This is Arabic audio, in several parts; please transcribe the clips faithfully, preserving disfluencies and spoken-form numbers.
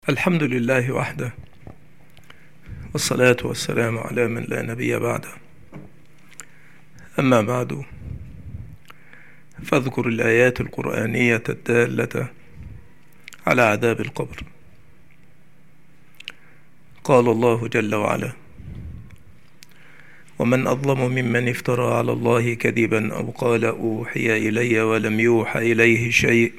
الحمد لله وحده، والصلاة والسلام على من لا نبي بعده. أما بعد، فاذكر الآيات القرآنية الدالة على عذاب القبر. قال الله جل وعلا: ومن أظلم ممن افترى على الله كذبا أو قال أوحي إلي ولم يوحى إليه شيء،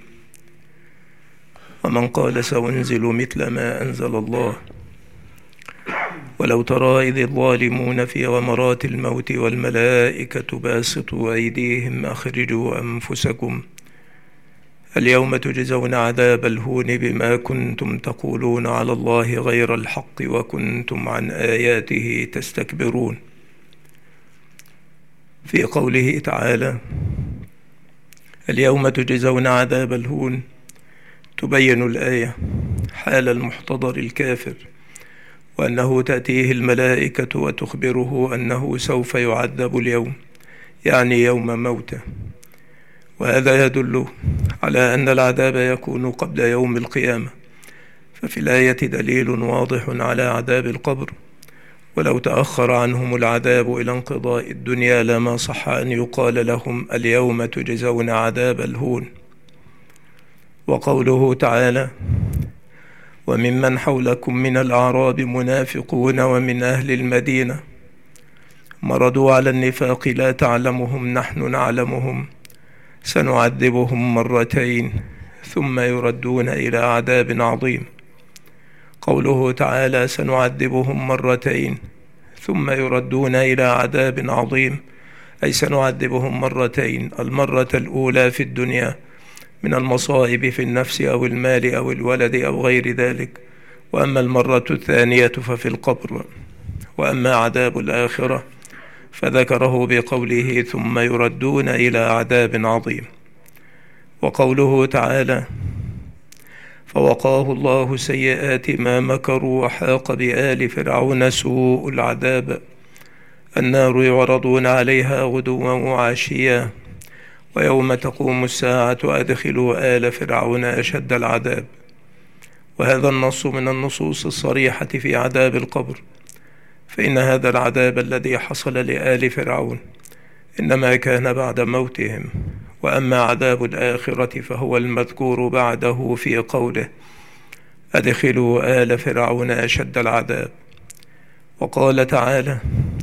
ومن قال سأنزل مثل ما أنزل الله. ولو ترى إذ الظالمون في غمرات الموت والملائكة باسطوا أيديهم أخرجوا أنفسكم اليوم تجزون عذاب الهون بما كنتم تقولون على الله غير الحق وكنتم عن آياته تستكبرون. في قوله تعالى: اليوم تجزون عذاب الهون، تبين الآية حال المحتضر الكافر، وأنه تأتيه الملائكة وتخبره أنه سوف يعذب اليوم، يعني يوم موته. وهذا يدل على أن العذاب يكون قبل يوم القيامة، ففي الآية دليل واضح على عذاب القبر. ولو تأخر عنهم العذاب إلى انقضاء الدنيا لما صح أن يقال لهم اليوم تجزون عذاب الهون. وقوله تعالى: وممن حولكم من الأعراب منافقون ومن أهل المدينة مرضوا على النفاق لا تعلمهم نحن نعلمهم سنعذبهم مرتين ثم يردون إلى عذاب عظيم. قوله تعالى سنعذبهم مرتين ثم يردون إلى عذاب عظيم، أي سنعذبهم مرتين: المرة الأولى في الدنيا من المصائب في النفس أو المال أو الولد أو غير ذلك، وأما المرة الثانية ففي القبر. وأما عذاب الآخرة فذكره بقوله ثم يردون إلى عذاب عظيم. وقوله تعالى: فوقاه الله سيئات ما مكروا وحاق بآل فرعون سوء العذاب النار يعرضون عليها غدوا وعشيا ويوم تقوم الساعة أدخلوا آل فرعون أشد العذاب. وهذا النص من النصوص الصريحة في عذاب القبر، فإن هذا العذاب الذي حصل لآل فرعون إنما كان بعد موتهم، وأما عذاب الآخرة فهو المذكور بعده في قوله: أدخلوا آل فرعون أشد العذاب. وقال تعالى: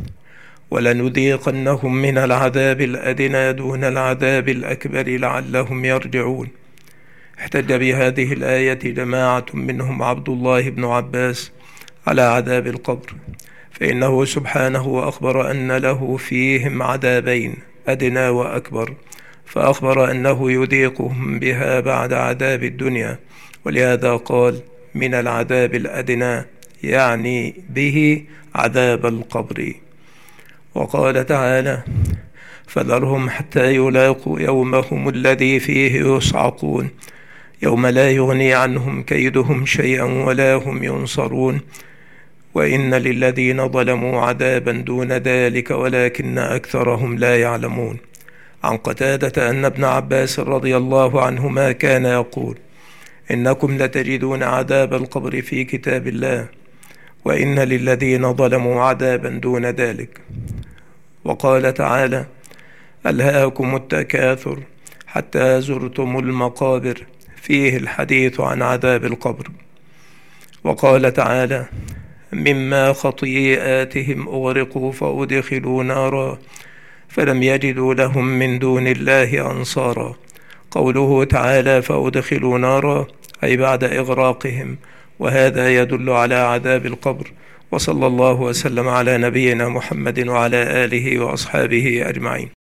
ولنذيقنهم من العذاب الأدنى دون العذاب الأكبر لعلهم يرجعون. احتج بهذه الآية جماعة منهم عبد الله بن عباس على عذاب القبر، فإنه سبحانه أخبر أن له فيهم عذابين، أدنى وأكبر، فأخبر أنه يذيقهم بها بعد عذاب الدنيا، ولهذا قال من العذاب الأدنى، يعني به عذاب القبر. وقال تعالى: فذرهم حتى يلاقوا يومهم الذي فيه يصعقون يوم لا يغني عنهم كيدهم شيئا ولا هم ينصرون وإن للذين ظلموا عذابا دون ذلك ولكن أكثرهم لا يعلمون. عن قتادة أن ابن عباس رضي الله عنهما كان يقول: إنكم لتجدون عذاب القبر في كتاب الله، وإن للذين ظلموا عذابا دون ذلك. وقال تعالى: ألهاكم التكاثر حتى زرتم المقابر، فيه الحديث عن عذاب القبر. وقال تعالى: مما خطيئاتهم أغرقوا فأدخلوا نارا فلم يجدوا لهم من دون الله أنصارا. قوله تعالى فأدخلوا نارا أي بعد إغراقهم، وهذا يدل على عذاب القبر. وصلى الله وسلم على نبينا محمد وعلى آله وأصحابه أجمعين.